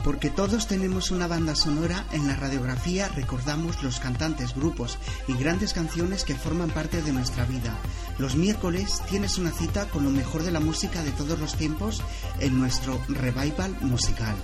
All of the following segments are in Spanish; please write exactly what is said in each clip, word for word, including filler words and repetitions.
Porque todos tenemos una banda sonora, en la radiografía recordamos los cantantes, grupos y grandes canciones que forman parte de nuestra vida. Los miércoles tienes una cita con lo mejor de la música de todos los tiempos en nuestro Revival Musical.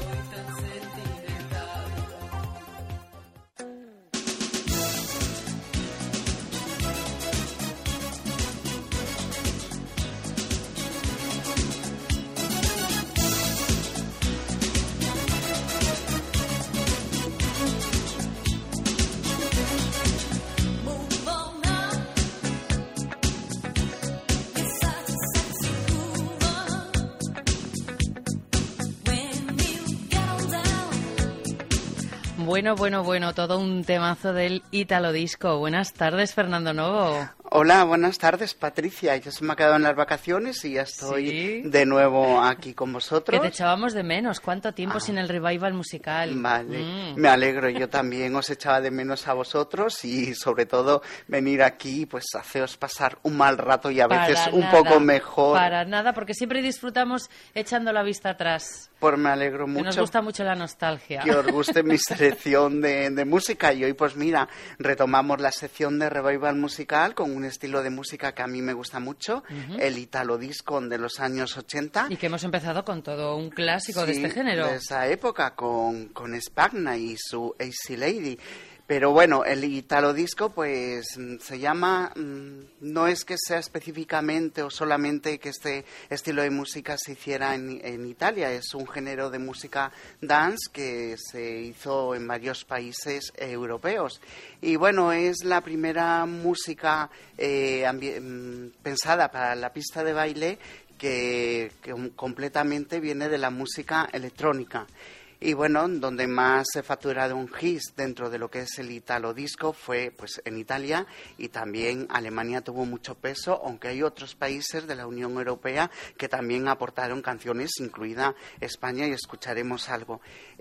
Bueno, bueno, bueno, todo un temazo del Italo Disco. Buenas tardes, Fernando Novo. Hola, buenas tardes, Patricia. Ya se me ha quedado en las vacaciones y ya estoy ¿Sí? de nuevo aquí con vosotros. Que te echábamos de menos. ¿Cuánto tiempo ah. sin el Revival Musical? Vale, mm. me alegro. Yo también os echaba de menos a vosotros y sobre todo venir aquí, pues haceros pasar un mal rato y a veces Para un nada, poco mejor. Para nada, porque siempre disfrutamos echando la vista atrás. Pues me alegro mucho. Que nos gusta mucho la nostalgia. Que os guste mi selección de, de música. Y hoy, pues mira, retomamos la sección de Revival Musical con un estilo de música que a mí me gusta mucho, uh-huh. el Italo Disco de los años ochenta. Y que hemos empezado con todo un clásico sí, de este género. de esa época, con, con Spagna y su Easy Lady. Pero bueno, el Italo Disco pues se llama, no es que sea específicamente o solamente que este estilo de música se hiciera en, en Italia, es un género de música dance que se hizo en varios países europeos. Y bueno, es la primera música eh, ambi- pensada para la pista de baile que, que completamente viene de la música electrónica. Y bueno, donde más se facturaron un hit dentro de lo que es el Italo Disco fue pues en Italia, y también Alemania tuvo mucho peso, aunque hay otros países de la Unión Europea que también aportaron canciones, incluida España, y escucharemos algo.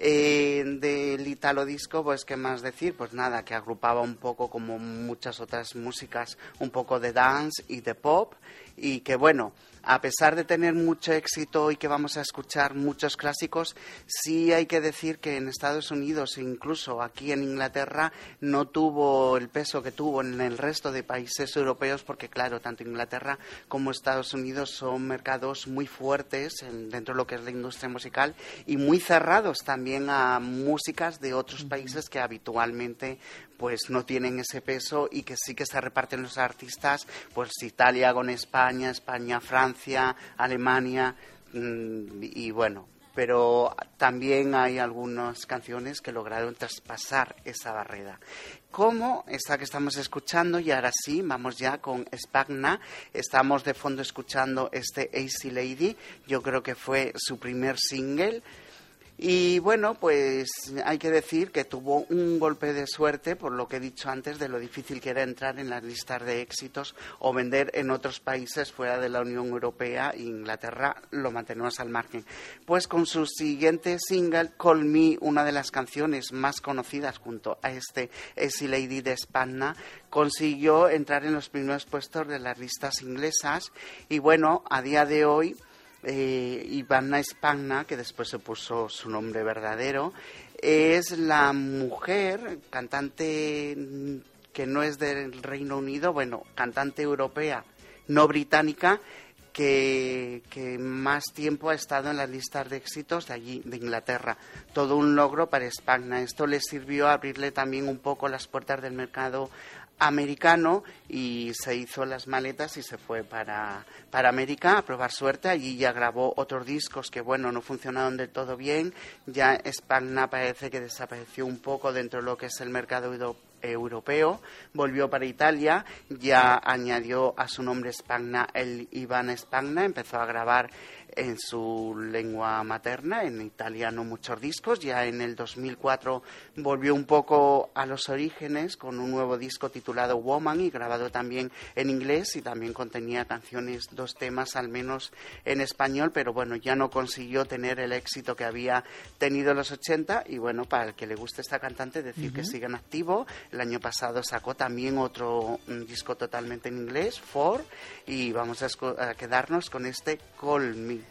Eh, del Italo Disco, pues qué más decir, pues nada, que agrupaba un poco, como muchas otras músicas, un poco de dance y de pop, y que bueno, a pesar de tener mucho éxito y que vamos a escuchar muchos clásicos, sí hay que decir que en Estados Unidos e incluso aquí en Inglaterra no tuvo el peso que tuvo en el resto de países europeos, porque claro, tanto Inglaterra como Estados Unidos son mercados muy fuertes en, dentro de lo que es la industria musical, y muy cerrados también a músicas de otros países que habitualmente pues no tienen ese peso, y que sí que se reparten los artistas, pues Italia con España, España, Francia, Alemania, mmm, y bueno, pero también hay algunas canciones que lograron traspasar esa barrera, como esta que estamos escuchando. Y ahora sí, vamos ya con Spagna. Estamos de fondo escuchando este Easy Lady, yo creo que fue su primer single. Y bueno, pues hay que decir que tuvo un golpe de suerte, por lo que he dicho antes, de lo difícil que era entrar en las listas de éxitos o vender en otros países fuera de la Unión Europea. E Inglaterra lo mantenemos al margen. Pues con su siguiente single, Call Me, una de las canciones más conocidas junto a este Easy Lady de Spagna, consiguió entrar en los primeros puestos de las listas inglesas. Y bueno, a día de hoy, Eh, Ivana Spagna, que después se puso su nombre verdadero, es la mujer cantante que no es del Reino Unido, bueno, cantante europea, no británica, que, que más tiempo ha estado en las listas de éxitos de allí, de Inglaterra. Todo un logro para Spagna. Esto le sirvió a abrirle también un poco las puertas del mercado americano, y se hizo las maletas y se fue para, para América a probar suerte. Allí ya grabó otros discos que, bueno, no funcionaron del todo bien. Ya Spagna parece que desapareció un poco dentro de lo que es el mercado europeo. Volvió para Italia, ya añadió a su nombre Spagna el Ivana Spagna, empezó a grabar en su lengua materna, en italiano, muchos discos. Ya en el dos mil cuatro volvió un poco a los orígenes con un nuevo disco titulado Woman, y grabado también en inglés, y también contenía canciones, dos temas al menos en español, pero bueno, ya no consiguió tener el éxito que había tenido en los ochenta. Y bueno, para el que le guste esta cantante, decir uh-huh. que sigue en activo. El año pasado sacó también otro un disco totalmente en inglés, Four, y vamos a, esco- a quedarnos con este Call Me.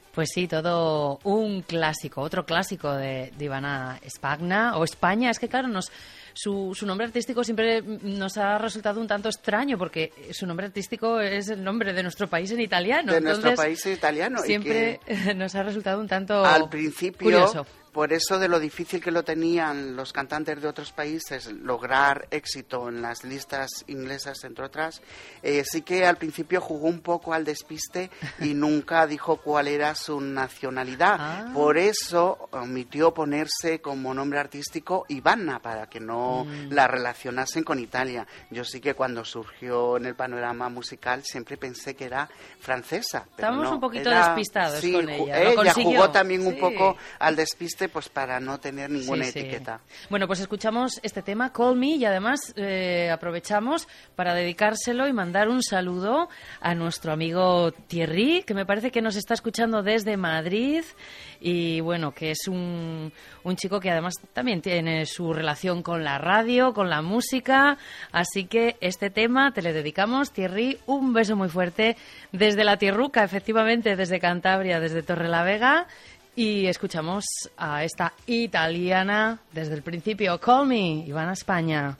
Pues sí, todo un clásico, otro clásico de, de Ivana Spagna, o España. Es que, claro, nos, su, su nombre artístico siempre nos ha resultado un tanto extraño, porque su nombre artístico es el nombre de nuestro país en italiano. De Entonces, nuestro país en italiano. Siempre y que nos ha resultado un tanto al principio, curioso. Por eso de lo difícil que lo tenían los cantantes de otros países lograr éxito en las listas inglesas, entre otras, eh, sí que al principio jugó un poco al despiste y nunca dijo cuál era su nacionalidad. Ah. Por eso omitió ponerse como nombre artístico Ivana, para que no mm. la relacionasen con Italia. Yo sí que cuando surgió en el panorama musical siempre pensé que era francesa. Pero Estamos no, un poquito era, despistados sí, con ella. Ella consiguió. jugó también un sí. poco al despiste, pues para no tener ninguna sí, sí. etiqueta. Bueno, pues escuchamos este tema, Call Me, y además eh, aprovechamos para dedicárselo y mandar un saludo a nuestro amigo Thierry, que me parece que nos está escuchando desde Madrid, y bueno, que es un, un chico que además también tiene su relación con la radio, con la música, así que este tema te le dedicamos, Thierry, un beso muy fuerte desde la Tierruca, efectivamente, desde Cantabria, desde Torrelavega. Y escuchamos a esta italiana desde el principio, Call Me, Ivana Spagna.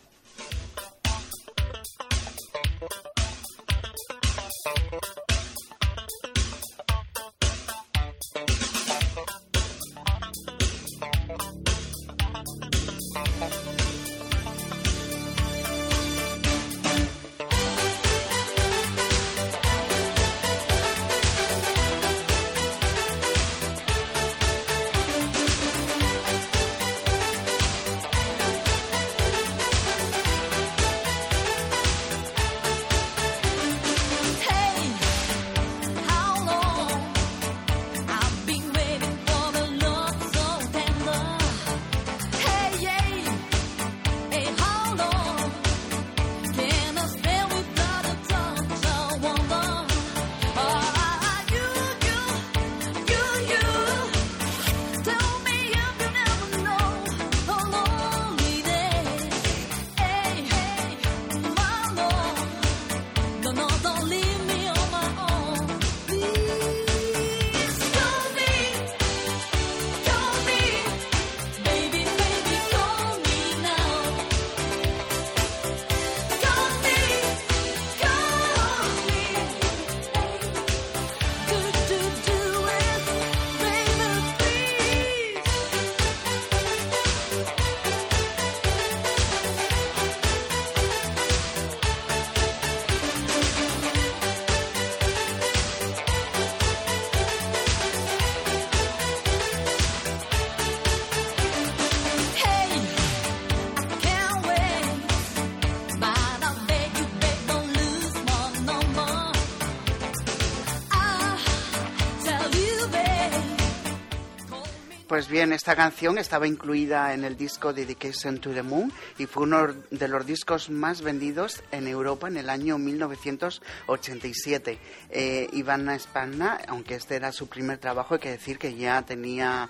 Pues bien, esta canción estaba incluida en el disco Dedication to the Moon y fue uno de los discos más vendidos en Europa en el año mil novecientos ochenta y siete. Eh, Ivana Spagna, aunque este era su primer trabajo, hay que decir que ya tenía...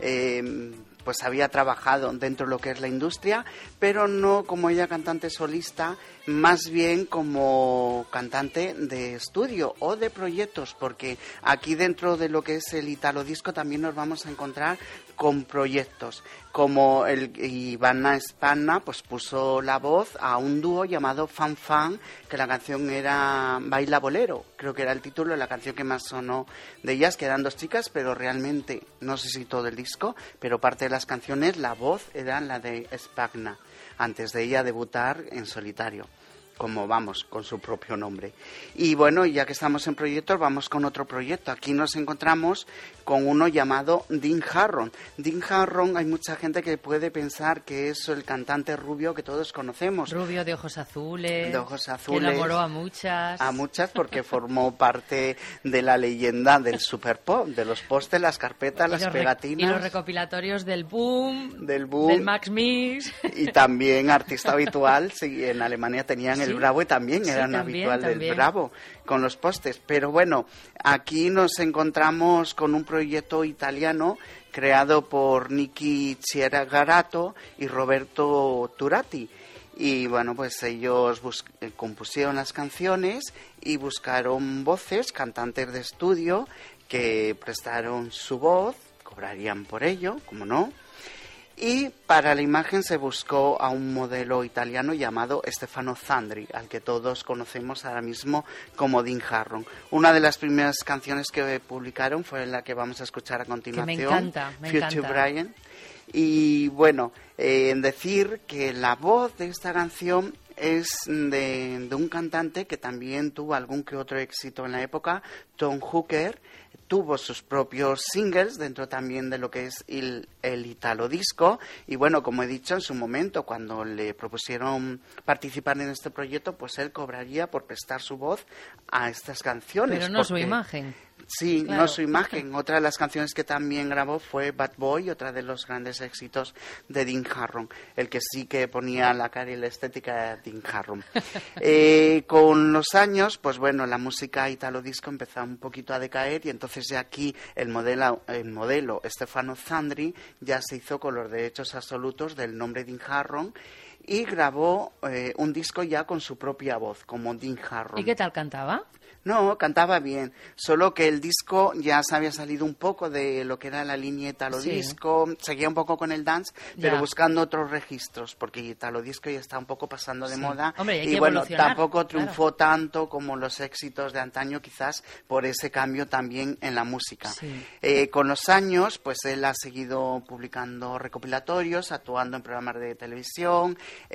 Eh, pues había trabajado dentro de lo que es la industria, pero no como ella cantante solista, más bien como cantante de estudio o de proyectos, porque aquí dentro de lo que es el Italo Disco también nos vamos a encontrar con proyectos, como el Ivana Spagna pues puso la voz a un dúo llamado Fan Fan, que la canción era Baila Bolero, creo que era el título de la canción que más sonó de ellas, que eran dos chicas, pero realmente, no sé si todo el disco, pero parte de las canciones, la voz era la de Spagna, antes de ella debutar en solitario, como vamos, con su propio nombre. Y bueno, ya que estamos en proyectos, vamos con otro proyecto. Aquí nos encontramos con uno llamado Dean Harron. Dean Harron, hay mucha gente que puede pensar que es el cantante rubio que todos conocemos. Rubio de ojos azules. De ojos azules. Que enamoró a muchas. A muchas porque formó parte de la leyenda del super pop, de los postes, las carpetas, las pegatinas. Y los recopilatorios del Boom. Del Boom. Del Max Mix. Y también artista habitual, sí, en Alemania tenían el Sí. Bravo y también Sí, eran también, habitual también. del Bravo con los postes. Pero bueno, aquí nos encontramos con un proyecto italiano creado por Nicky Cieragarato y Roberto Turati. Y bueno, pues ellos bus- compusieron las canciones y buscaron voces, cantantes de estudio, que prestaron su voz, cobrarían por ello, como no. Y para la imagen se buscó a un modelo italiano llamado Stefano Zandri, al que todos conocemos ahora mismo como Dean Harron. Una de las primeras canciones que publicaron fue la que vamos a escuchar a continuación, que me encanta, me Future encanta. Brian. Y bueno, eh, en decir que la voz de esta canción es de, de un cantante que también tuvo algún que otro éxito en la época, Tom Hooker. Tuvo sus propios singles dentro también de lo que es el, el Italo Disco. Y bueno, como he dicho en su momento, cuando le propusieron participar en este proyecto, pues él cobraría por prestar su voz a estas canciones. Pero no su porque... imagen. Sí, claro. No su imagen. Otra de las canciones que también grabó fue Bad Boy, otra de los grandes éxitos de Dean Harron, el que sí que ponía la cara y la estética de Dean Harron. eh, con los años, pues bueno, la música italo disco empezó un poquito a decaer y entonces ya aquí el modelo, el modelo Stefano Zandri ya se hizo con los derechos absolutos del nombre Dean Harron y grabó eh, un disco ya con su propia voz, como Dean Harron. ¿Y qué tal cantaba? No, cantaba bien, solo que el disco ya se había salido un poco de lo que era la línea Italo Sí. Disco, seguía un poco con el dance, pero Ya. buscando otros registros, porque Italo Disco ya está un poco pasando de Sí. moda. Hombre, y hay y que bueno, evolucionar, tampoco triunfó claro. tanto como los éxitos de antaño, quizás por ese cambio también en la música. Sí. Eh, con los años, pues él ha seguido publicando recopilatorios, actuando en programas de televisión,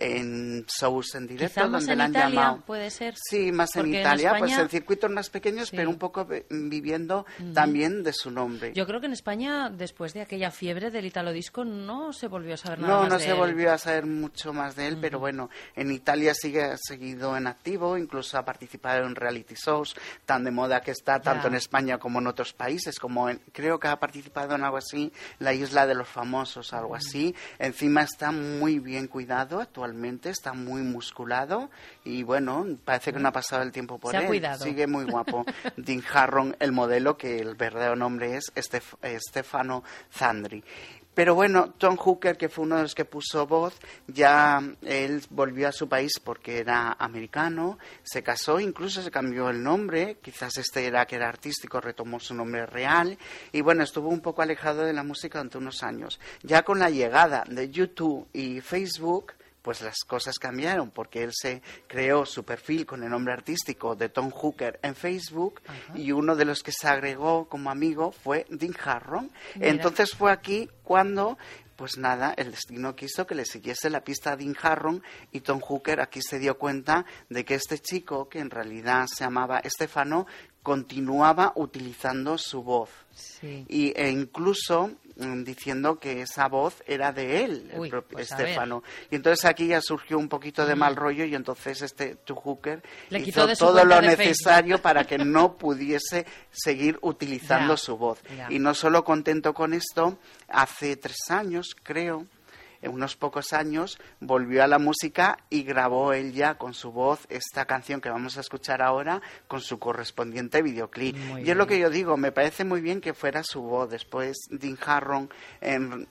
en shows en directo, Quizá más donde en le han Italia, llamado. puede ser. Sí, más en Porque en Italia, pues España- en circuitos más pequeños, Sí. pero un poco vi- viviendo también de su nombre. Yo creo que en España, después de aquella fiebre del Italo Disco, no se volvió a saber nada No, más no de se él. volvió a saber mucho más de él, pero bueno, en Italia sigue ha seguido en activo, incluso ha participado en reality shows tan de moda que está tanto Ya. en España como en otros países, como en- creo que ha participado en algo así, la Isla de los Famosos, algo así. Encima está muy bien cuidado actualmente, está muy musculado y bueno, parece que no ha pasado el tiempo por Se ha él. cuidado. Sigue muy guapo. Dean Harron, el modelo, que el verdadero nombre es Stef- eh, Stefano Zandri. Pero bueno, Tom Hooker, que fue uno de los que puso voz, ya él volvió a su país porque era americano, se casó, incluso se cambió el nombre, quizás este era que era artístico, retomó su nombre real, y bueno, estuvo un poco alejado de la música durante unos años. Ya con la llegada de YouTube y Facebook, pues las cosas cambiaron, porque él se creó su perfil con el nombre artístico de Tom Hooker en Facebook. Ajá. Y uno de los que se agregó como amigo fue Dean Harron. Mira. Entonces fue aquí cuando, pues nada, el destino quiso que le siguiese la pista a Dean Harron y Tom Hooker aquí se dio cuenta de que este chico, que en realidad se llamaba Stefano, continuaba utilizando su voz. Sí. Y, e incluso mm, diciendo que esa voz era de él, Uy, el propio pues Stefano. Y entonces aquí ya surgió un poquito de Mm. mal rollo y entonces este Tom Hooker Le quitó hizo de su todo cuenta lo de necesario Facebook. para que no pudiese seguir utilizando Ya, su voz. ya. Y no solo contento con esto, hace tres años, creo, en unos pocos años, volvió a la música y grabó él ya con su voz esta canción que vamos a escuchar ahora con su correspondiente videoclip. Muy y es bien. lo que yo digo, me parece muy bien que fuera su voz. Después Dean Harron en,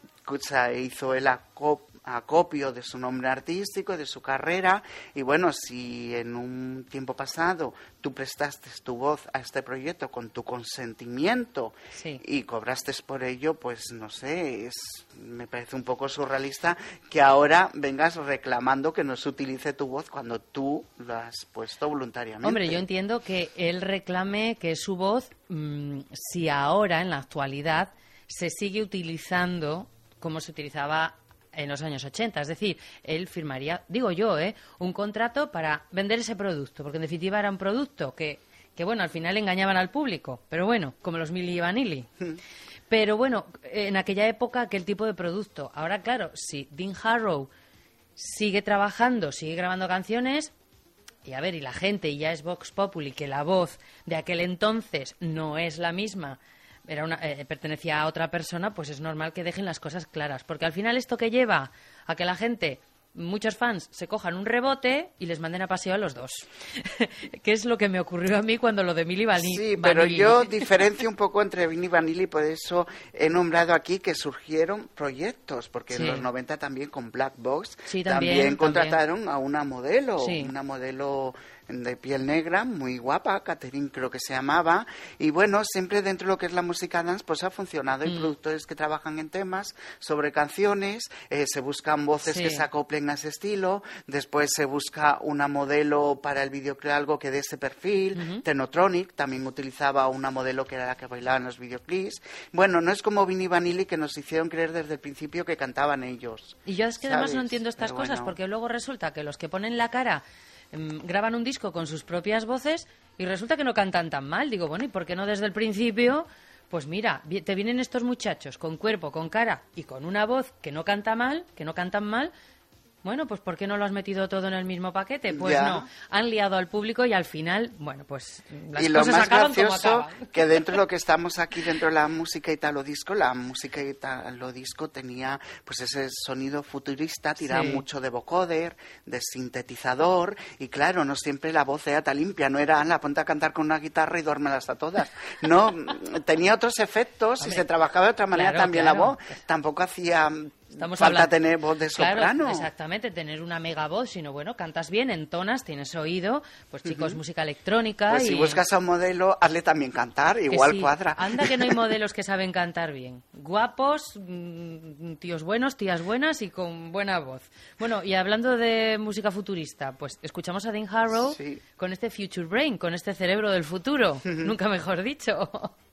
hizo el acop acopio de su nombre artístico, de su carrera, y bueno, si en un tiempo pasado tú prestaste tu voz a este proyecto con tu consentimiento sí. y cobraste por ello, pues no sé, es, me parece un poco surrealista que ahora vengas reclamando que no se utilice tu voz cuando tú lo has puesto voluntariamente. Hombre, yo entiendo que él reclame que su voz, mmm, si ahora, en la actualidad, se sigue utilizando como se utilizaba en los años ochenta, es decir, él firmaría, digo yo, ¿eh? un contrato para vender ese producto, porque en definitiva era un producto que, que bueno, al final engañaban al público, pero bueno, como los Milli Vanilli. Pero bueno, en aquella época aquel tipo de producto. Ahora, claro, si Dean Harron sigue trabajando, sigue grabando canciones, y a ver, y la gente, y ya es Vox Populi, que la voz de aquel entonces no es la misma, era una, eh, pertenecía a otra persona, pues es normal que dejen las cosas claras. Porque al final esto que lleva a que la gente, muchos fans, se cojan un rebote y les manden a paseo a los dos. Que es lo que me ocurrió a mí cuando lo de Milli Vanilli. Sí, pero yo diferencio un poco entre Milli Vanilli, por eso he nombrado aquí que surgieron proyectos, porque Sí. en los noventa también con Black Box Sí, también, también, contrataron también. a una modelo, Sí. una modelo de piel negra, muy guapa, Catherine creo que se llamaba, y bueno, siempre dentro de lo que es la música dance, pues ha funcionado. Hay mm. productores que trabajan en temas sobre canciones, eh, se buscan voces sí. que se acoplen a ese estilo, después se busca una modelo para el videoclip, algo que dé ese perfil, uh-huh. Tenotronic también utilizaba una modelo que era la que bailaba en los videoclips. Bueno, no es como Vinnie Vanilli, que nos hicieron creer desde el principio que cantaban ellos. Y yo es que ¿sabes? Además no entiendo estas Pero cosas, bueno. porque luego resulta que los que ponen la cara graban un disco con sus propias voces y resulta que no cantan tan mal. Digo, bueno, ¿y por qué no desde el principio? Pues mira, te vienen estos muchachos con cuerpo, con cara y con una voz que no canta mal, que no cantan mal. Bueno, pues ¿por qué no lo has metido todo en el mismo paquete? Pues ya. no, han liado al público y al final, bueno, pues las y lo cosas más acaban gracioso como acaban. Que dentro de lo que estamos aquí, dentro de la música italo disco, la música italo disco tenía pues ese sonido futurista, tiraba sí. mucho de vocoder, de sintetizador, y claro, no siempre la voz era tan limpia, no era la ponte a cantar con una guitarra y duérmelas a todas. No, tenía otros efectos. Hombre, y se trabajaba de otra manera claro, también claro. la voz. Tampoco hacía... Estamos falta hablando, tener voz de soprano. Claro, exactamente, tener una mega voz, sino bueno, cantas bien, entonas, tienes oído, pues chicos, uh-huh. música electrónica. Pues y... si buscas a un modelo, hazle también cantar, igual sí. cuadra. Anda que no hay modelos que saben cantar bien. Guapos, tíos buenos, tías buenas y con buena voz. Bueno, y hablando de música futurista, pues escuchamos a Dean Harrow sí. con este Future Brain, con este cerebro del futuro, uh-huh. nunca mejor dicho.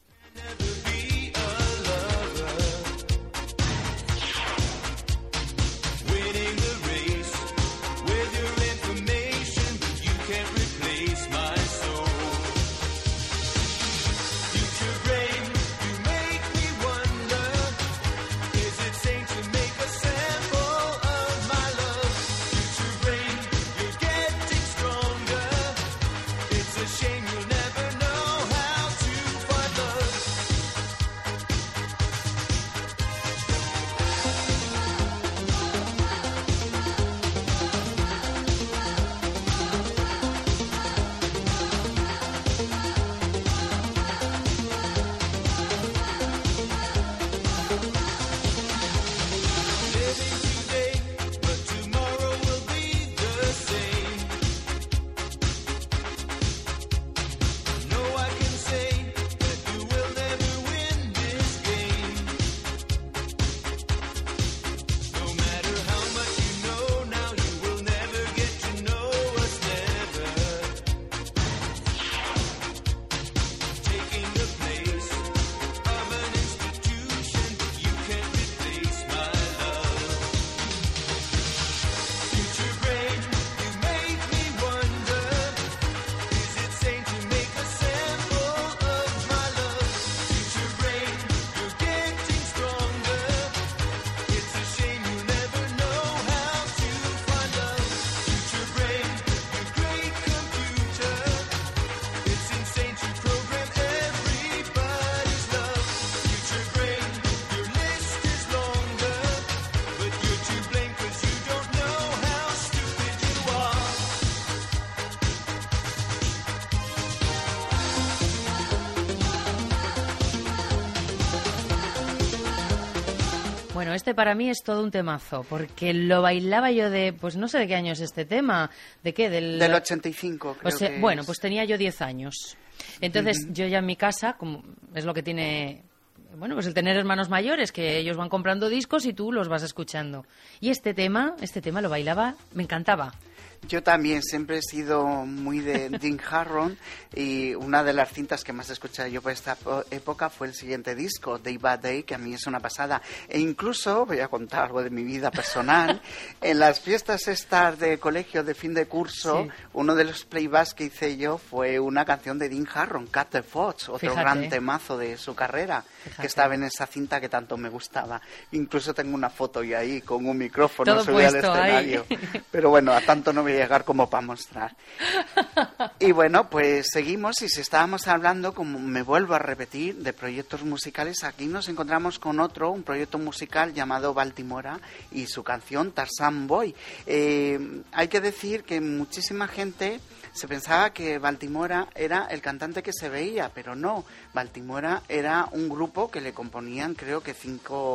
Bueno, este para mí es todo un temazo, porque lo bailaba yo de, pues no sé de qué año es este tema, ¿de qué? Del, del ochenta y cinco, creo o sea, que bueno, es. Pues tenía yo diez años. Entonces, uh-huh. yo ya en mi casa, como es lo que tiene, bueno, pues el tener hermanos mayores, que ellos van comprando discos y tú los vas escuchando. Y este tema, este tema lo bailaba, me encantaba. Yo también siempre he sido muy de Dean Harrow y una de las cintas que más he escuchado yo por esta época fue el siguiente disco, Day by Day, que a mí es una pasada. E incluso, voy a contar algo de mi vida personal, en las fiestas estas de colegio de fin de curso, sí. uno de los playbacks que hice yo fue una canción de Dean Harrow, Cat the Fox, otro Fíjate. gran temazo de su carrera, Fíjate. que estaba en esa cinta que tanto me gustaba. Incluso tengo una foto y ahí con un micrófono Todo subí al escenario. Ahí. Pero bueno, a tanto no voy a llegar como para mostrar. Y bueno, pues seguimos y si estábamos hablando, como me vuelvo a repetir, de proyectos musicales, aquí nos encontramos con otro, un proyecto musical llamado Baltimora y su canción Tarzan Boy. Eh, hay que decir que muchísima gente se pensaba que Baltimora era el cantante que se veía, pero no. Baltimora era un grupo que le componían creo que cinco,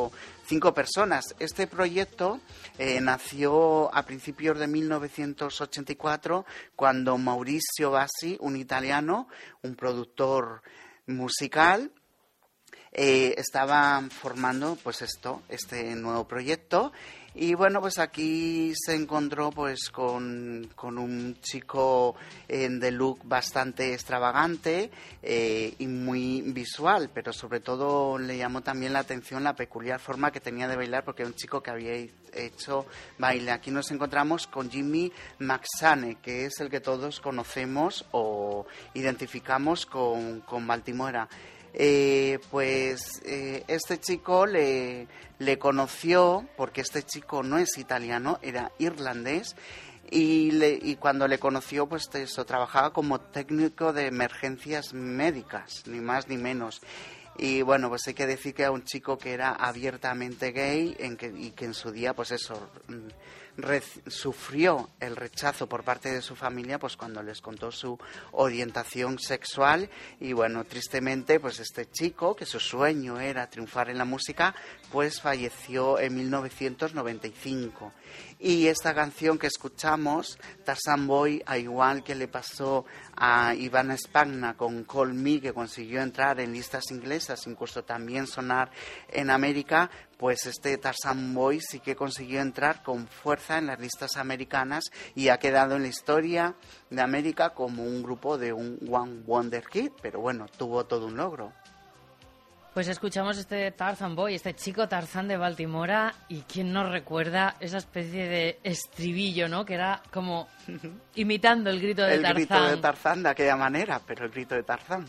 cinco personas. Este proyecto eh, nació a principios de mil novecientos ochenta y cuatro, cuando Maurizio Bassi, un italiano, un productor musical, eh, estaba formando pues esto, este nuevo proyecto. Y bueno, pues aquí se encontró pues con, con un chico eh, de look bastante extravagante eh, y muy visual, pero sobre todo le llamó también la atención la peculiar forma que tenía de bailar, porque era un chico que había hecho baile. Aquí nos encontramos con Jimmy Maxane, que es el que todos conocemos o identificamos con, con Baltimora. Eh, pues eh, este chico le, le conoció, porque este chico no es italiano, era irlandés, y, le, y cuando le conoció, pues eso, trabajaba como técnico de emergencias médicas, ni más ni menos. Y bueno, pues hay que decir que era un chico que era abiertamente gay en que, y que en su día, pues eso, re, sufrió el rechazo por parte de su familia, pues cuando les contó su orientación sexual. Y bueno, tristemente, pues este chico, que su sueño era triunfar en la música, pues falleció en mil novecientos noventa y cinco. Y esta canción que escuchamos, Tarzan Boy, a igual que le pasó a Ivana Spagna con Call Me, que consiguió entrar en listas inglesas, incluso también sonar en América, pues este Tarzan Boy sí que consiguió entrar con fuerza en las listas americanas y ha quedado en la historia de América como un grupo de un One Wonder Kid, pero bueno, tuvo todo un logro. Pues escuchamos este Tarzan Boy, este chico Tarzán de Baltimora, y quién nos recuerda esa especie de estribillo, ¿no? Que era como imitando el grito de el Tarzán. El grito de Tarzán de aquella manera, pero el grito de Tarzán.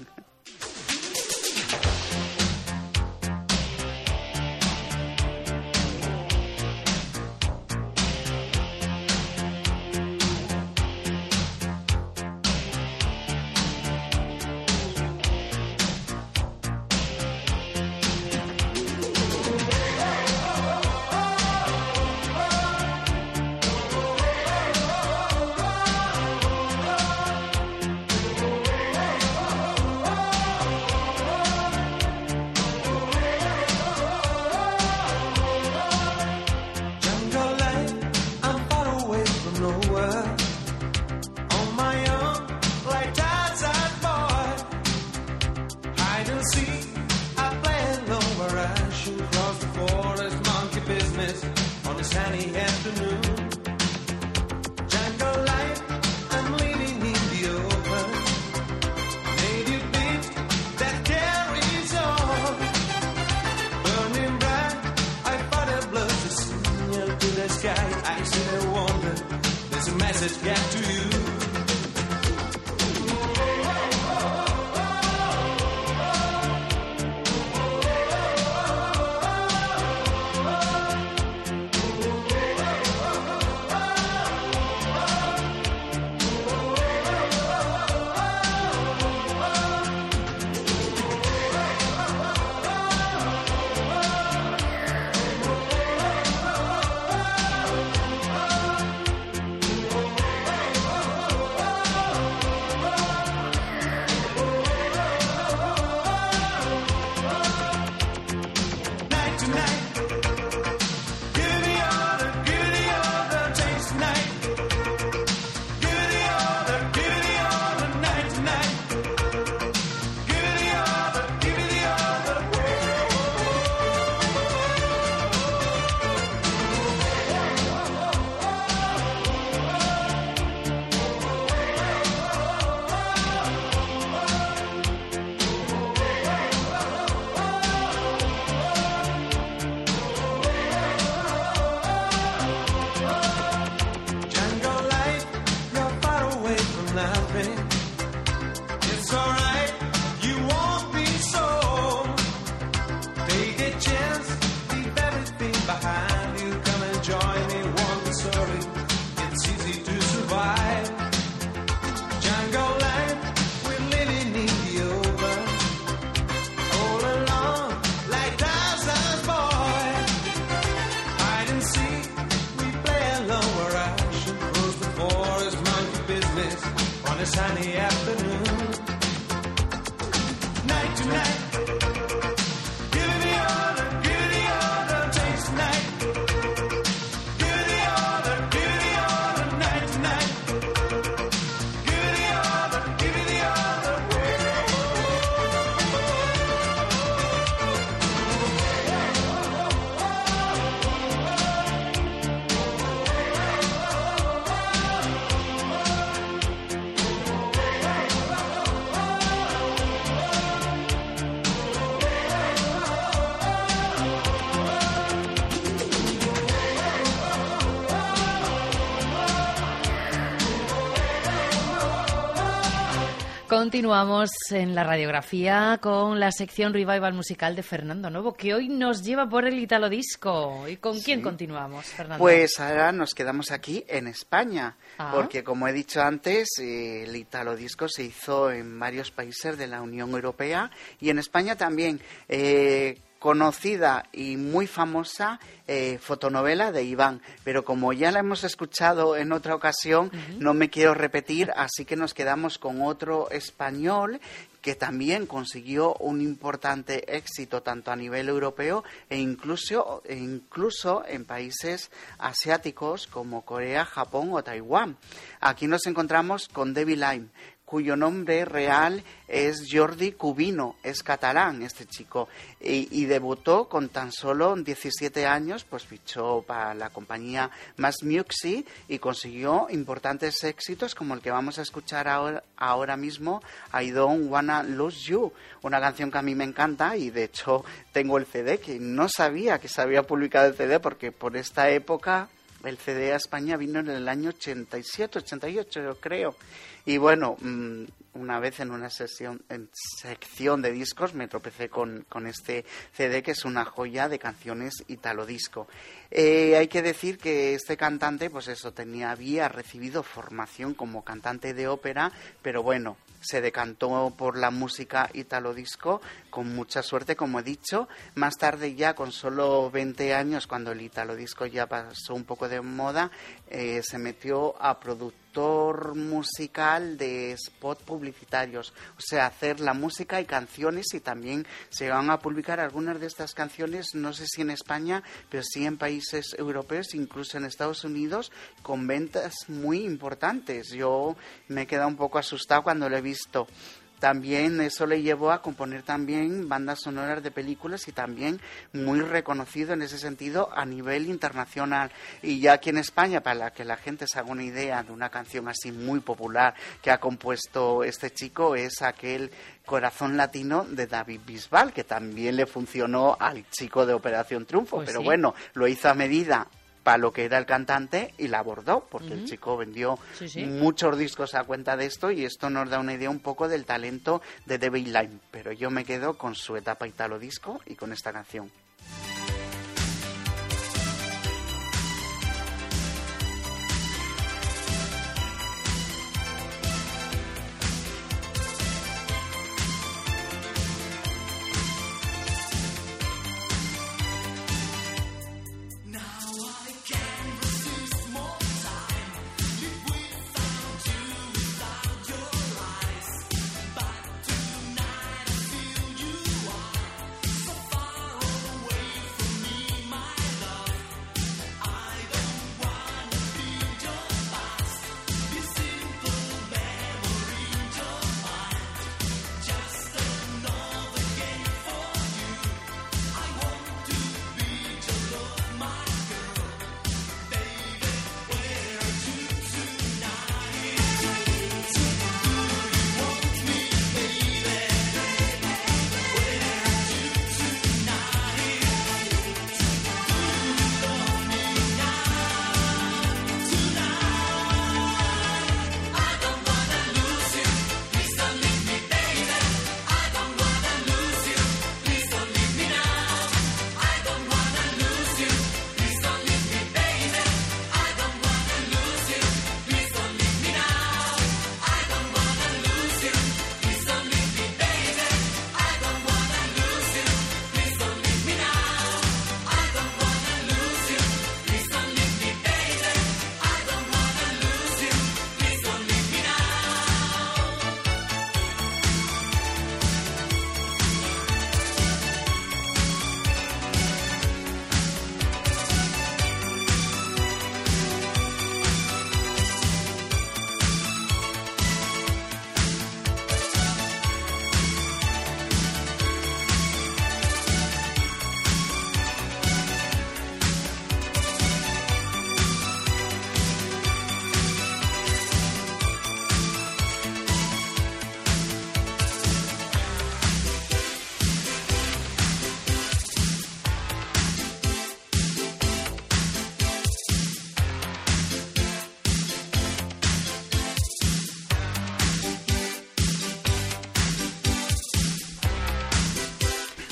Continuamos en la radiografía con la sección Revival musical de Fernando Novo, que hoy nos lleva por el Italo Disco. ¿Y con quién sí. continuamos, Fernando? Pues ahora nos quedamos aquí en España, ah. porque como he dicho antes, eh, el Italo Disco se hizo en varios países de la Unión Europea y en España también. Eh, conocida y muy famosa eh, fotonovela de Iván, pero como ya la hemos escuchado en otra ocasión, uh-huh. no me quiero repetir, así que nos quedamos con otro español que también consiguió un importante éxito tanto a nivel europeo e incluso, e incluso en países asiáticos como Corea, Japón o Taiwán. Aquí nos encontramos con Debbie Line, cuyo nombre real es Jordi Cubino, es catalán este chico, y, y debutó con tan solo diecisiete años, pues fichó para la compañía Mass Music y consiguió importantes éxitos como el que vamos a escuchar ahora, ahora mismo, I Don't Wanna Lose You, una canción que a mí me encanta y de hecho tengo el C D, que no sabía que se había publicado el C D porque por esta época el C D a España vino en el año ochenta y siete, ochenta y ocho, yo creo. Y bueno, una vez en una sesión, en sección de discos me tropecé con, con este C D que es una joya de canciones italo disco. Eh, hay que decir que este cantante, pues eso, tenía, había recibido formación como cantante de ópera, pero bueno, se decantó por la música italo disco con mucha suerte, como he dicho. Más tarde, ya con solo veinte años, cuando el italo disco ya pasó un poco de moda, eh, se metió a productor musical de spot publicitarios, o sea, hacer la música y canciones, y también se van a publicar algunas de estas canciones, no sé si en España, pero sí en países europeos, incluso en Estados Unidos, con ventas muy importantes. Yo me he quedado un poco asustado cuando lo he visto. También eso le llevó a componer también bandas sonoras de películas y también muy reconocido en ese sentido a nivel internacional. Y ya aquí en España, para que la gente se haga una idea de una canción así muy popular que ha compuesto este chico, es aquel Corazón Latino de David Bisbal, que también le funcionó al chico de Operación Triunfo, pues pero sí. bueno, lo hizo a medida para lo que era el cantante y la abordó, porque uh-huh. el chico vendió sí, sí. muchos discos a cuenta de esto, y esto nos da una idea un poco del talento de Debbie Line, pero yo me quedo con su etapa italo disco y con esta canción.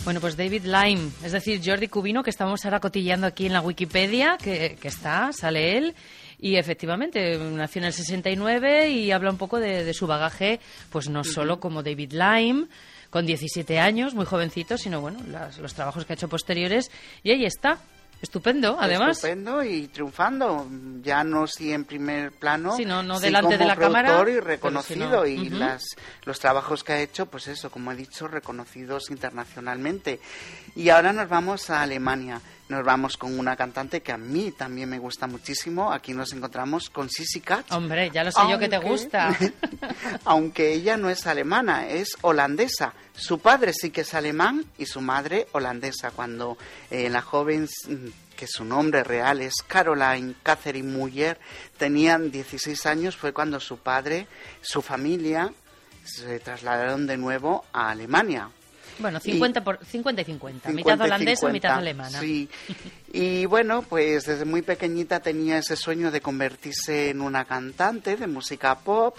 Bueno, pues David Lyme, es decir, Jordi Cubino, que estamos ahora cotilleando aquí en la Wikipedia, que, que está, sale él. Y efectivamente, nació en el sesenta y nueve y habla un poco de, de su bagaje, pues no solo como David Lyme, con diecisiete años, muy jovencito, sino bueno, las, los trabajos que ha hecho posteriores. Y ahí está, estupendo, además. Estupendo y triunfando, ya no sí en primer plano, sí, no, no sí delante como de la cámara, productor y reconocido. Si no. Y uh-huh. las, los trabajos que ha hecho, pues eso, como he dicho, reconocidos internacionalmente. Y ahora nos vamos a Alemania. Nos vamos con una cantante que a mí también me gusta muchísimo. Aquí nos encontramos con Sissi Catz. Hombre, ya lo sé aunque, yo que te gusta. Aunque ella no es alemana, es holandesa. Su padre sí que es alemán y su madre holandesa. Cuando eh, la joven, que su nombre real es Caroline Catherine Muller, tenían dieciséis años, fue cuando su padre, su familia, se trasladaron de nuevo a Alemania. Bueno, cincuenta, y, por, cincuenta y cincuenta, mitad holandesa, mitad alemana. Sí, y bueno, pues desde muy pequeñita tenía ese sueño de convertirse en una cantante de música pop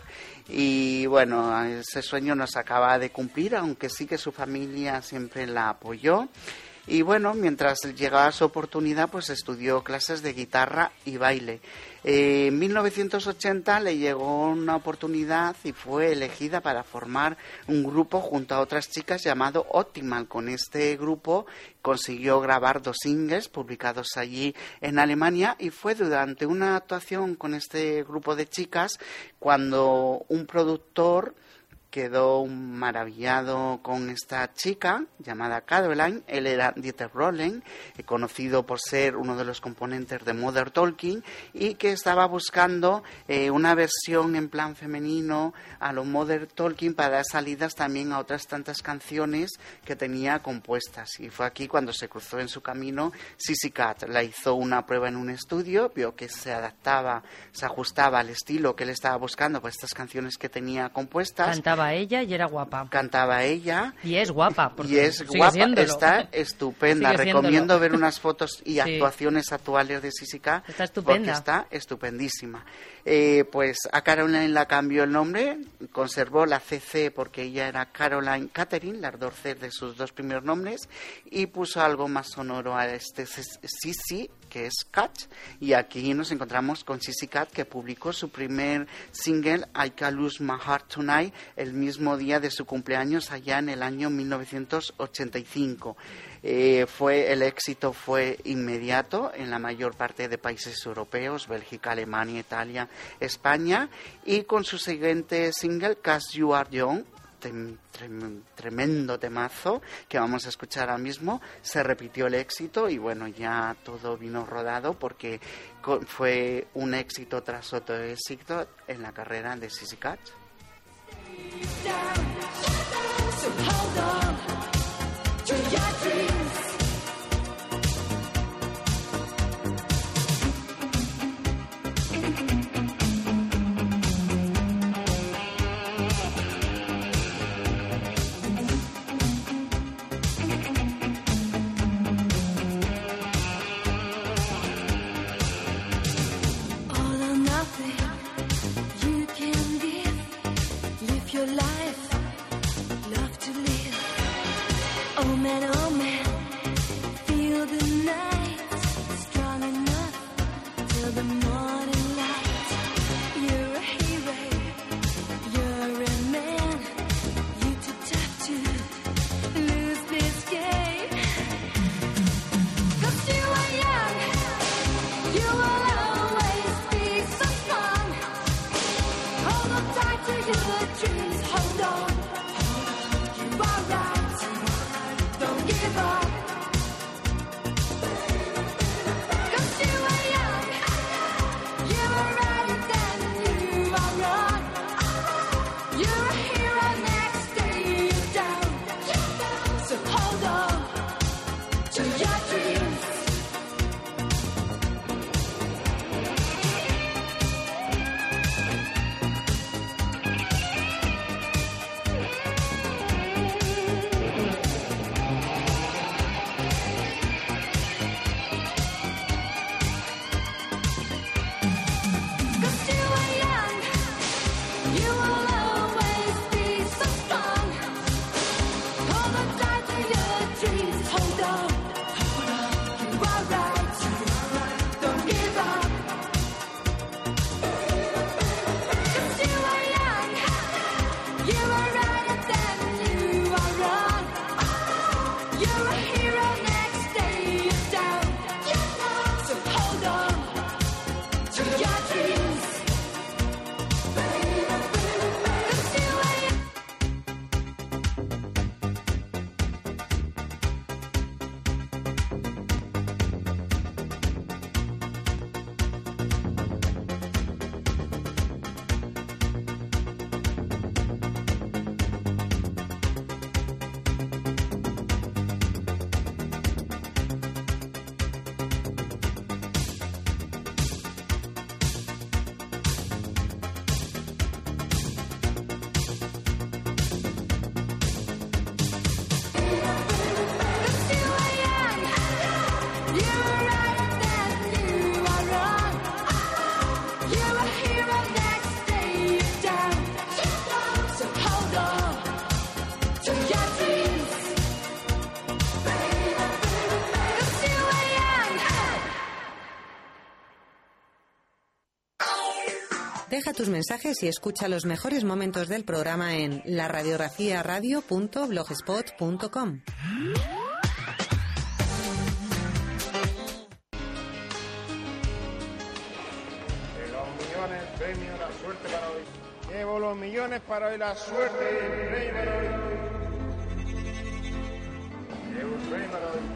y bueno, ese sueño no se acaba de cumplir, aunque sí que su familia siempre la apoyó. Y bueno, mientras llegaba su oportunidad, pues estudió clases de guitarra y baile. Eh, en mil novecientos ochenta le llegó una oportunidad y fue elegida para formar un grupo junto a otras chicas llamado Optimal. Con este grupo consiguió grabar dos singles publicados allí en Alemania y fue durante una actuación con este grupo de chicas cuando un productor quedó maravillado con esta chica llamada Caroline. Él era Dieter Rohlen, conocido por ser uno de los componentes de Modern Talking, y que estaba buscando eh, una versión en plan femenino a lo Modern Talking para dar salidas también a otras tantas canciones que tenía compuestas. Y fue aquí cuando se cruzó en su camino Sissi Catz. La hizo una prueba en un estudio, vio que se adaptaba, se ajustaba al estilo que él estaba buscando por estas canciones que tenía compuestas. Cantaba ella y era guapa. Cantaba ella. Y es guapa. Y es guapa, siéndolo. Está estupenda. Sigue Recomiendo siéndolo. ver unas fotos y sí. actuaciones actuales de Sissi Catz. Está estupenda. Porque está estupendísima. Eh, pues a Caroline la cambió el nombre, conservó la C C porque ella era Caroline Catherine, las dos C de sus dos primeros nombres, y puso algo más sonoro a este Sissi, que es Catz, y aquí nos encontramos con Sissi Catz, que publicó su primer single I Can Lose My Heart Tonight el mismo día de su cumpleaños, allá en el año mil novecientos ochenta y cinco. Eh, fue el éxito fue inmediato en la mayor parte de países europeos, Bélgica, Alemania, Italia, España, y con su siguiente single, 'Cause You Are Young, tem, trem, tremendo temazo que vamos a escuchar ahora mismo, se repitió el éxito y bueno, ya todo vino rodado porque fue un éxito tras otro éxito en la carrera de Sissi Catz. So hold on to your dreams. All or nothing, you can give, live your life. Oh man, oh man, feel the night, strong enough till the morning light. You're a hero, you're a man, you too tough to lose this game. 'Cause you are young, you will always be so strong. Hold on tight to your dreams, hold on, you are right. Don't give up. 'Cause you are young, you are ready, then you are wrong. You're a hero, next day you're down. So hold on to your dreams. Deja tus mensajes y escucha los mejores momentos del programa en la radiografía radio punto blogspot punto com. Premio la suerte para hoy. Llevo los millones para hoy, la suerte y el premio para hoy. Llevo un premio para hoy.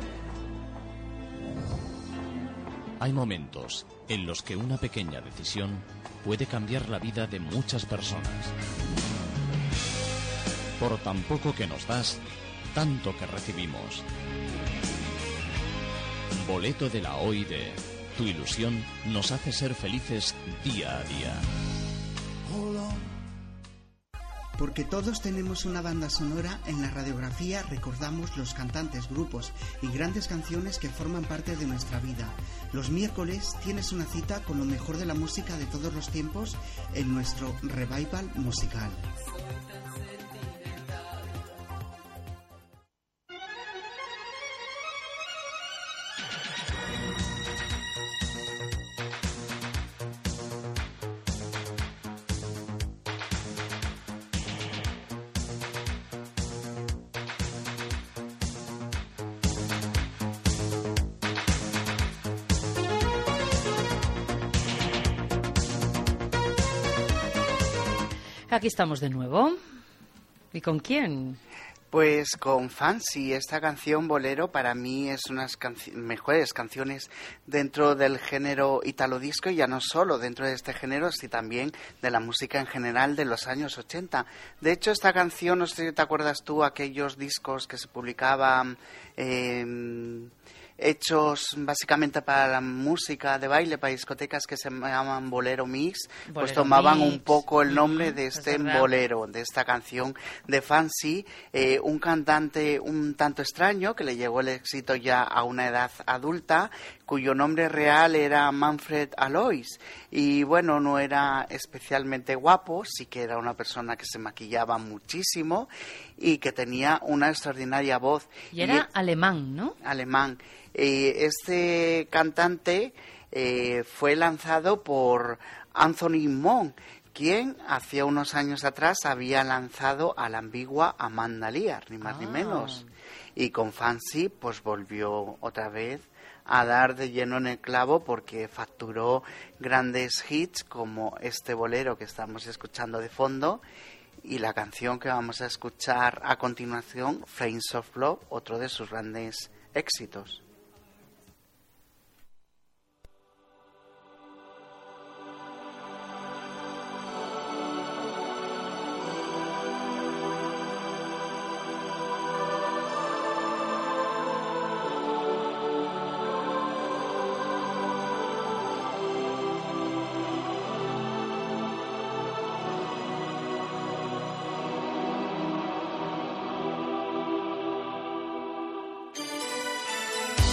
Hay momentos en los que una pequeña decisión puede cambiar la vida de muchas personas. Por tan poco que nos das, tanto que recibimos. Boleto de la O I D. Tu ilusión nos hace ser felices día a día. Porque todos tenemos una banda sonora, en la radiografía recordamos los cantantes, grupos y grandes canciones que forman parte de nuestra vida. Los miércoles tienes una cita con lo mejor de la música de todos los tiempos en nuestro revival musical. Aquí estamos de nuevo. ¿Y con quién? Pues con Fancy. Esta canción bolero para mí es una de las canci- mejores canciones dentro del género italo disco, y ya no solo dentro de este género, sino también de la música en general de los años ochenta. De hecho, esta canción, no sé si te acuerdas tú, aquellos discos que se publicaban eh, hechos básicamente para la música de baile, para discotecas, que se llaman Bolero Mix, Bolero pues tomaban Mix. un poco el nombre Mm, de es este verdad. bolero, de esta canción de Fancy, eh, un cantante un tanto extraño que le llegó el éxito ya a una edad adulta, cuyo nombre real era Manfred Alois, y bueno, no era especialmente guapo, sí que era una persona que se maquillaba muchísimo y que tenía una extraordinaria voz. Y era alemán, ¿no? Alemán. Eh, este cantante eh, fue lanzado por Anthony Monk, quien hacía unos años atrás había lanzado a la ambigua Amanda Lear, ni más ni Ah. menos. Y con Fancy pues volvió otra vez a dar de lleno en el clavo, porque facturó grandes hits como este bolero que estamos escuchando de fondo y la canción que vamos a escuchar a continuación, Flames of Love, otro de sus grandes éxitos. Thank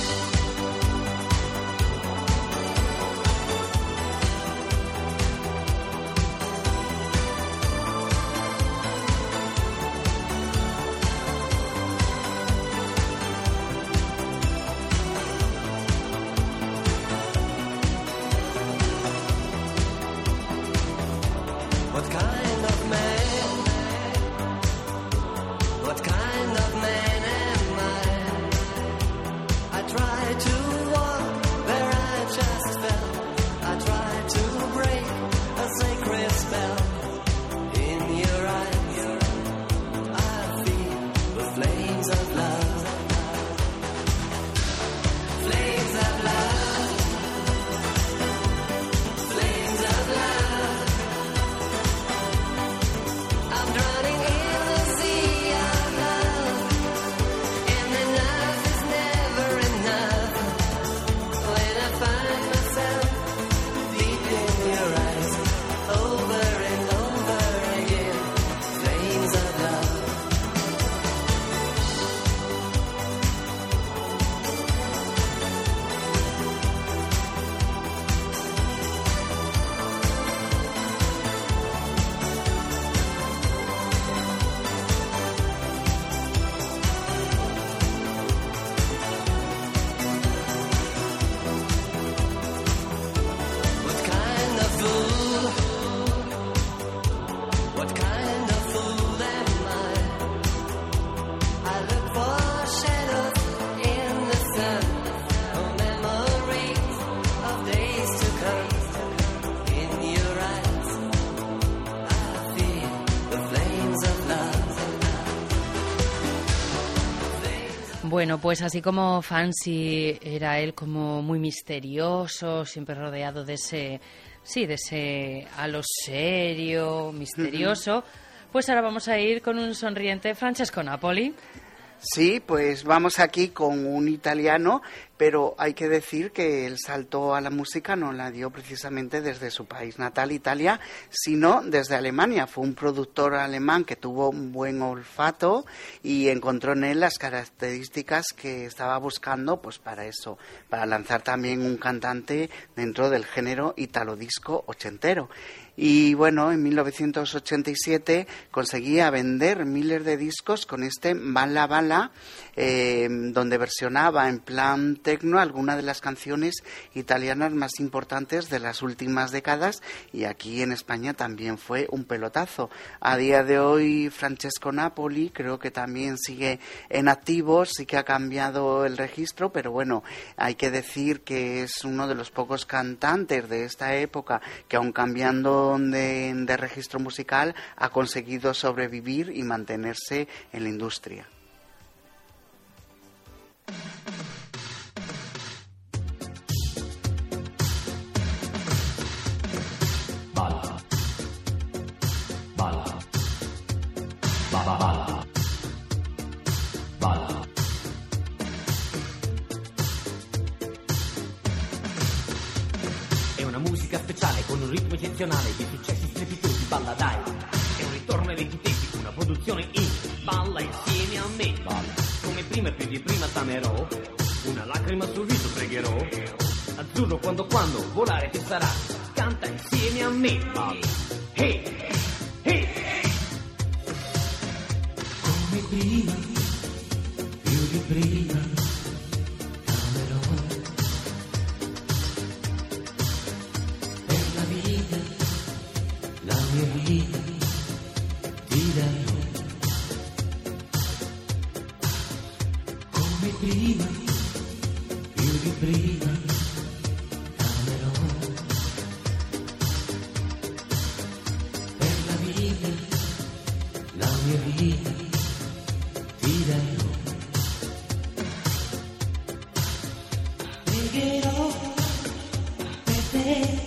Bueno, pues así como Fancy era él como muy misterioso, siempre rodeado de ese, sí, de ese halo serio, misterioso, pues ahora vamos a ir con un sonriente Francesco Napoli. Sí, pues vamos aquí con un italiano, pero hay que decir que el salto a la música no la dio precisamente desde su país natal, Italia, sino desde Alemania. Fue un productor alemán que tuvo un buen olfato y encontró en él las características que estaba buscando, pues para eso, para lanzar también un cantante dentro del género italodisco ochentero. Y bueno, en mil novecientos ochenta y siete conseguía vender miles de discos con este Balla Balla, eh, donde versionaba en plan techno algunas de las canciones italianas más importantes de las últimas décadas, y aquí en España también fue un pelotazo. A día de hoy Francesco Napoli creo que también sigue en activo, sí que ha cambiado el registro, pero bueno, hay que decir que es uno de los pocos cantantes de esta época que, aun cambiando De, de registro musical, ha conseguido sobrevivir y mantenerse en la industria. Balla, balla, balla, balla, balla. È una musica speciale con un ritmo eccezionale, di successi strepitosi, balla dai. È un ritorno ai vecchi tempi, una produzione in balla insieme a me. Balla. Come prima e più di prima t'amerò, una lacrima sul viso pregherò. Azzurro quando quando volare ti sarà, canta insieme a me. Balla. Hey, hey. Come prima, più di prima. La mia vita ti darò come prima, più di prima, amerò per la vita, la mia vita ti darò. Pregherò per te.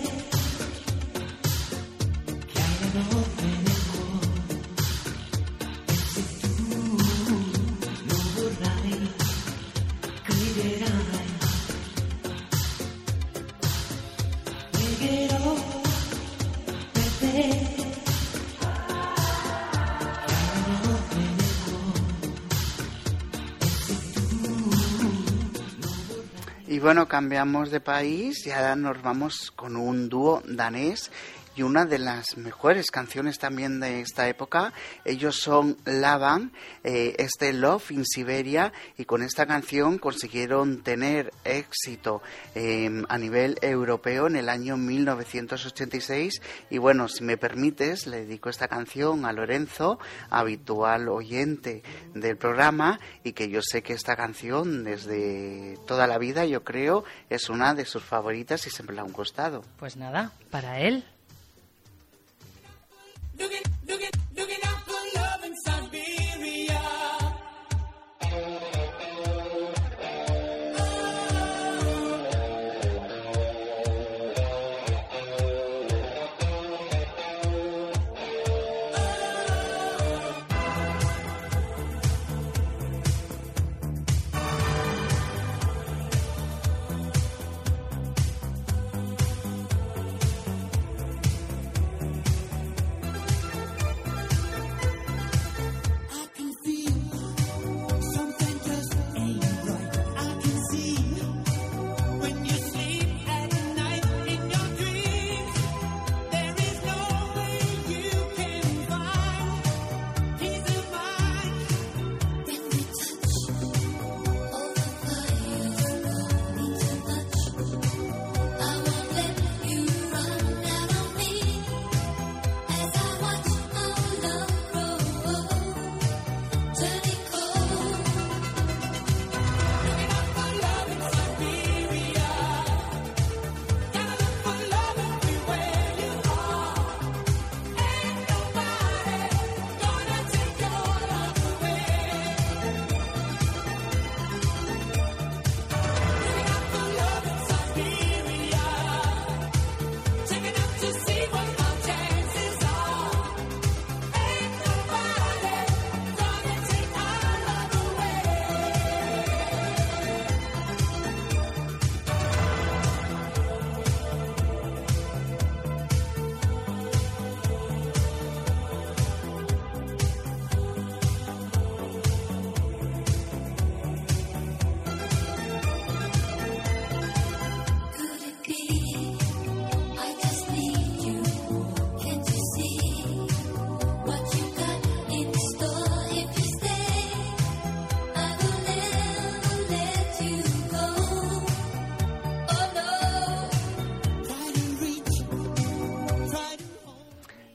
Y bueno, cambiamos de país y ahora nos vamos con un dúo danés y una de las mejores canciones también de esta época. Ellos son Laban, eh, este Love in Siberia, y con esta canción consiguieron tener éxito eh, a nivel europeo en el año mil novecientos ochenta y seis. Y bueno, si me permites, le dedico esta canción a Lorenzo, habitual oyente del programa, y que yo sé que esta canción desde toda la vida, yo creo, es una de sus favoritas y siempre la han gustado. Pues nada, para él. Looking, looking, looking out for love in Siberia.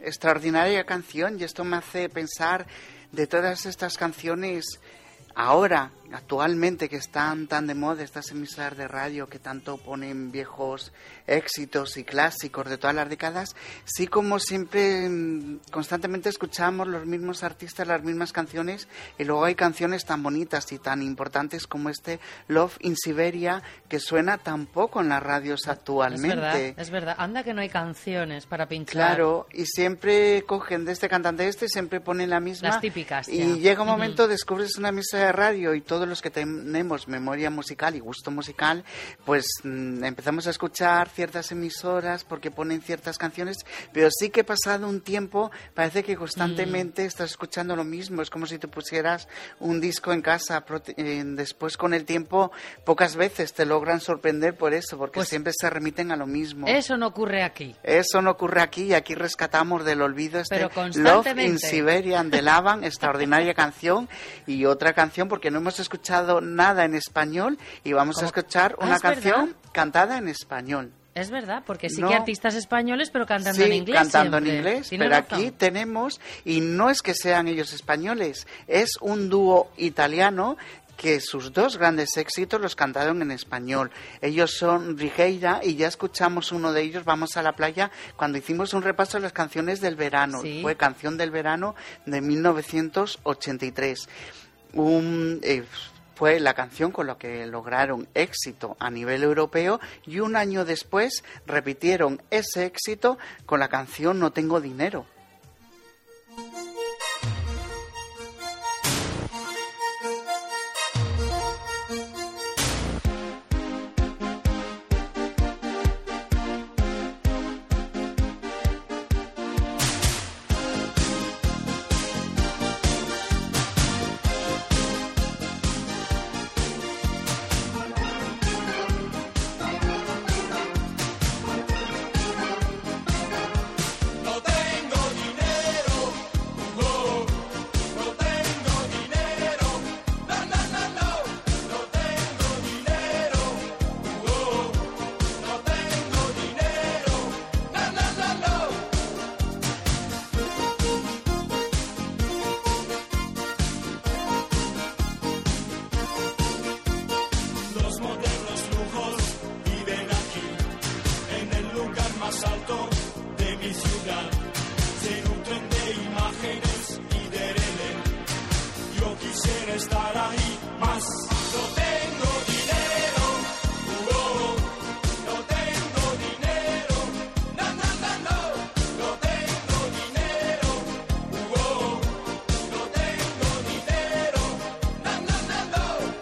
extraordinaria canción, y esto me hace pensar de todas estas canciones ahora, actualmente, que están tan de moda, estas emisoras de radio que tanto ponen viejos éxitos y clásicos de todas las décadas. Sí, como siempre, constantemente escuchamos los mismos artistas, las mismas canciones, y luego hay canciones tan bonitas y tan importantes como este Love in Siberia, que suena tan poco en las radios actualmente. Es verdad, es verdad. Anda que no hay canciones para pinchar. Claro, y siempre cogen de este cantante este y siempre ponen la misma. Las típicas, Y ya. llega un momento, Ujú. descubres una emisora de radio, y todos los que tenemos memoria musical y gusto musical, pues mm, empezamos a escuchar ciertas emisoras porque ponen ciertas canciones, pero sí que pasado un tiempo parece que constantemente mm. estás escuchando lo mismo. Es como si te pusieras un disco en casa. Eh, después, con el tiempo, pocas veces te logran sorprender por eso, porque pues siempre se remiten a lo mismo. Eso no ocurre aquí. Eso no ocurre aquí, y aquí rescatamos del olvido este Pero Love constantemente. in Siberian de Lavan, extraordinaria canción, y otra canción porque no hemos escuchado nada en español, y vamos a escuchar Ah, una ¿es canción verdad? cantada en español. Es verdad, porque sí No. que artistas españoles, pero cantando Sí, en inglés cantando siempre. en inglés, Tienes pero razón. aquí tenemos, y no es que sean ellos españoles, es un dúo italiano que sus dos grandes éxitos los cantaron en español. Ellos son Rigeira, y ya escuchamos uno de ellos, Vamos a la playa, cuando hicimos un repaso de las canciones del verano. Sí. Fue Canción del Verano de mil novecientos ochenta y tres. Un... Eh, fue la canción con la que lograron éxito a nivel europeo, y un año después repitieron ese éxito con la canción No tengo dinero. No tengo dinero, oh, no tengo dinero, no, no, no, no, no tengo dinero, oh, no tengo dinero, no, no, no, no. Los modernos lujos viven aquí, en el lugar más alto de mi ciudad. Se nutren de imágenes y de relé. Yo quisiera estar ahí más. No tengo dinero, oh, no tengo dinero, no, no, no, no, no tengo dinero, oh, no tengo dinero, no, no, no, no.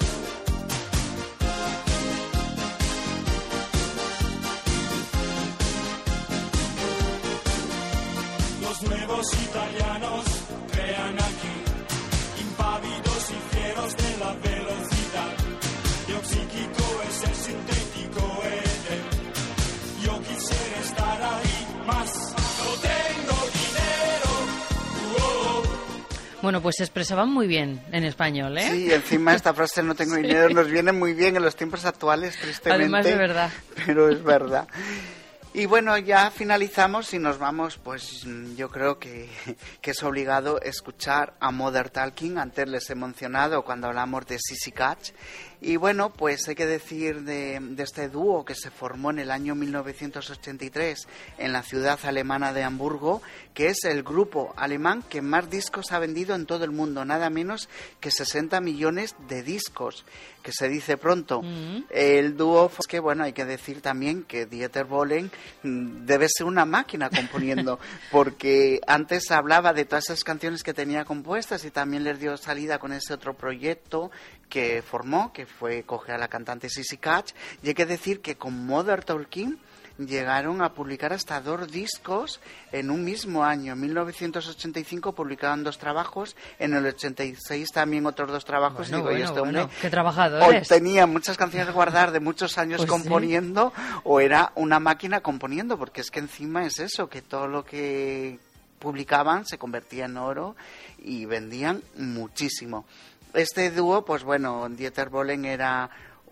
Los nuevos italianos crean aquí, impávidos y fieros de la velocidad. Lo psíquico es el sintético Eden. Yo quisiera estar ahí más. No tengo dinero, oh. Bueno, pues se expresaban muy bien en español, ¿eh? Sí, encima esta frase no tengo dinero nos viene muy bien en los tiempos actuales, tristemente. Además de verdad. Pero es verdad. Y bueno, ya finalizamos y nos vamos, pues yo creo que, que es obligado escuchar a Modern Talking. Antes les he mencionado cuando hablamos de Sissy Catch. Y bueno, pues hay que decir de, de este dúo que se formó en el año mil novecientos ochenta y tres en la ciudad alemana de Hamburgo, que es el grupo alemán que más discos ha vendido en todo el mundo, nada menos que sesenta millones de discos, que se dice pronto. Mm. El dúo, es que bueno, hay que decir también que Dieter Bohlen mm, debe ser una máquina componiendo, porque antes hablaba de todas esas canciones que tenía compuestas y también les dio salida con ese otro proyecto que formó, que fue coger a la cantante Sissy Catch, y hay que decir que con Modern Talking llegaron a publicar hasta dos discos en un mismo año. En mil novecientos ochenta y cinco publicaban dos trabajos, en el ochenta y seis también otros dos trabajos. Bueno, y digo, bueno, ¿y este hombre bueno, qué trabajadores. o tenía muchas canciones guardadas de muchos años Pues componiendo, o era una máquina componiendo, porque es que encima es eso, que todo lo que publicaban se convertía en oro y vendían muchísimo. Este dúo, pues bueno, Dieter Bohlen era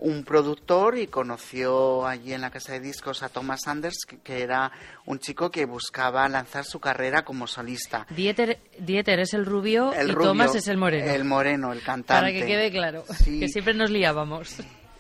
un productor y conoció allí en la casa de discos a Thomas Anders, que, que era un chico que buscaba lanzar su carrera como solista. Dieter, Dieter es el rubio El y rubio, Thomas es el moreno. El moreno, el cantante. Para que quede claro, Sí. que siempre nos liábamos.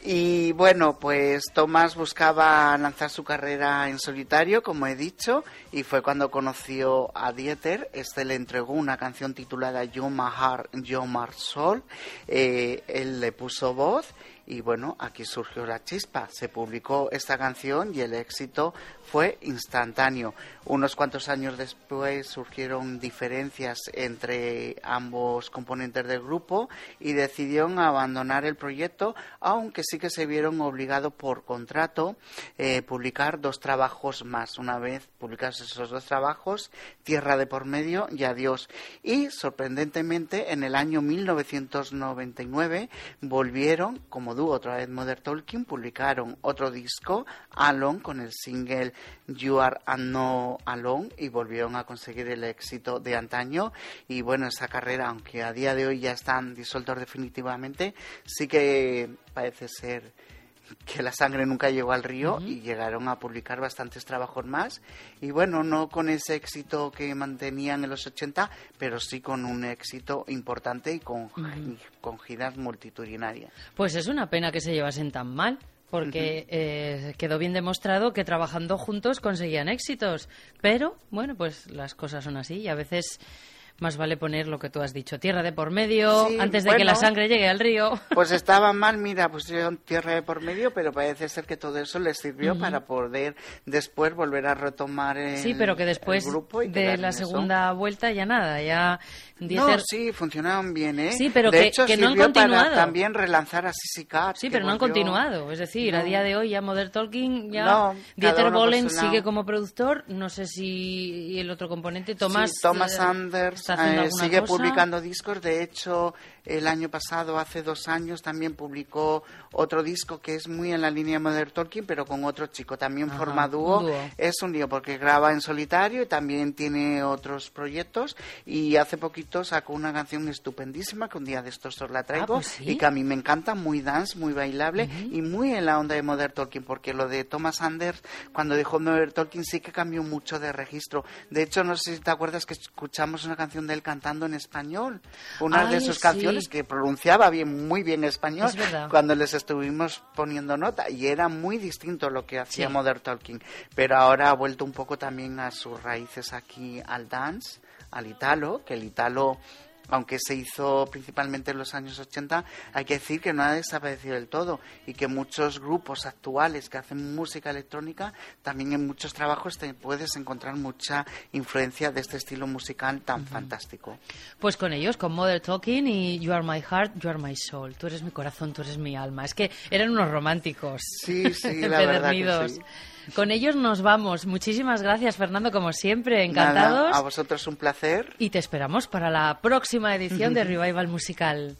Y bueno, pues Thomas buscaba lanzar su carrera en solitario, como he dicho, y fue cuando conoció a Dieter. Este le entregó una canción titulada You My Heart, You My Soul. Eh, él le puso voz y bueno, aquí surgió la chispa. Se publicó esta canción y el éxito fue instantáneo. Unos cuantos años después surgieron diferencias entre ambos componentes del grupo y decidieron abandonar el proyecto, aunque sí que se vieron obligados por contrato eh, publicar dos trabajos más. Una vez publicados esos dos trabajos, Tierra de por medio y Adiós. Y sorprendentemente en el año mil novecientos noventa y nueve volvieron como dúo otra vez Modern Talking, publicaron otro disco, Alone, con el single You Are No Alone, y volvieron a conseguir el éxito de antaño. Y bueno, esa carrera, aunque a día de hoy ya están disueltos definitivamente, sí que parece ser que la sangre nunca llegó al río. Uh-huh. Y llegaron a publicar bastantes trabajos más, y bueno, no con ese éxito que mantenían en los ochenta, pero sí con un éxito importante y con, uh-huh. con giras multitudinarias. Pues es una pena que se llevasen tan mal, porque uh-huh. eh, quedó bien demostrado que trabajando juntos conseguían éxitos, pero bueno, pues las cosas son así y a veces más vale poner lo que tú has dicho, tierra de por medio, sí, antes de bueno, que la sangre llegue al río. Pues estaba mal, mira, pusieron tierra de por medio, pero parece ser que todo eso les sirvió uh-huh. para poder después volver a retomar el, sí, pero que después el grupo y de la segunda eso. vuelta ya nada, ya... Dieter... No, sí, funcionaban bien, ¿eh? Sí, pero de que, hecho, que no han continuado. Para también relanzar a Sissy Cat. Sí, pero no volvió... han continuado. Es decir, no. a día de hoy ya Modern Talking, ya no, Dieter Bohlen sigue como productor. No sé si el otro componente, Thomas... Sí, Thomas eh, Anders eh, sigue cosa. publicando discos. De hecho, el año pasado, hace dos años, también publicó otro disco que es muy en la línea de Modern Talking, pero con otro chico. También Ajá, forma dúo. dúo. Es un lío porque graba en solitario y también tiene otros proyectos. Y hace poquito sacó una canción estupendísima que un día de estos os la traigo, ah, pues sí. y que a mí me encanta, muy dance, muy bailable uh-huh. y muy en la onda de Modern Talking, porque lo de Thomas Anders cuando dejó Modern Talking sí que cambió mucho de registro. De hecho, no sé si te acuerdas que escuchamos una canción de él cantando en español, una Ay, de sus sí. canciones que pronunciaba bien, muy bien español, es verdad. Cuando les estuvimos poniendo nota, y era muy distinto lo que hacía sí. Modern Talking, pero ahora ha vuelto un poco también a sus raíces aquí al dance, al italo, que el italo, aunque se hizo principalmente en los años ochenta, hay que decir que no ha desaparecido del todo, y que muchos grupos actuales que hacen música electrónica, también en muchos trabajos te puedes encontrar mucha influencia de este estilo musical tan uh-huh. fantástico. Pues con ellos, con Modern Talking y You Are My Heart, You Are My Soul. Tú eres mi corazón, tú eres mi alma. Es que eran unos románticos. Sí, sí, la verdad que sí. Con ellos nos vamos. Muchísimas gracias, Fernando, como siempre, encantados. Nada, a vosotros un placer. Y te esperamos para la próxima edición de Revival Musical.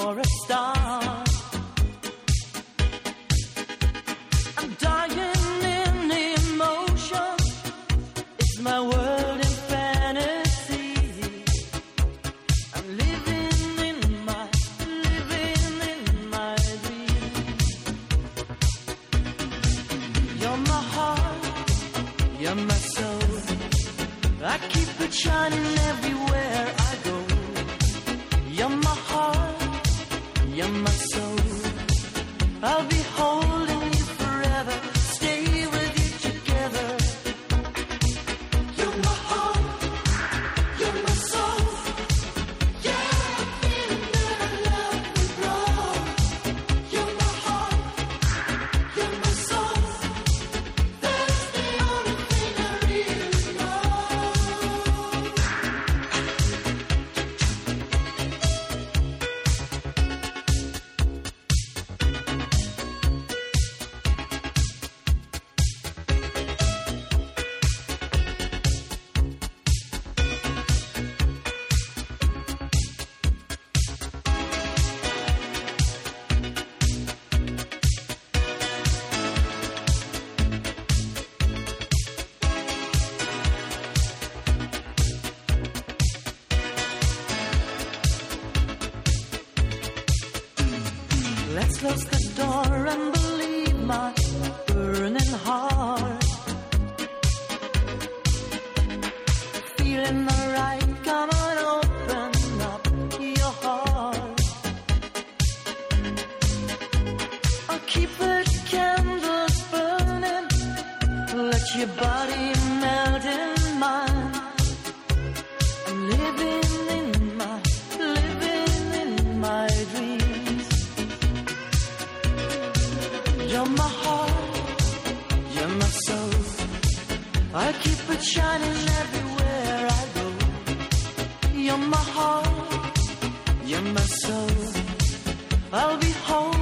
for a star. I'm dying in emotion. It's my world in fantasy. I'm living in my, living in my dream. You're my heart, you're my soul. I keep it shining everywhere I go. You're my heart, you're my soul. I'll be holding you forever, stay with you together. You're my heart, you're my soul. Yeah, I'm feeling that our love will grow. You're my heart, you're my soul. That's the only thing I really know. Let's close the door and believe my burning heart. Feeling alright, come on, open up your heart. I'll keep the candles burning, let your body melt in mine. I'm living in my, living in my dreams. You're my heart, you're my soul. I keep it shining everywhere I go. You're my heart, you're my soul. I'll be home.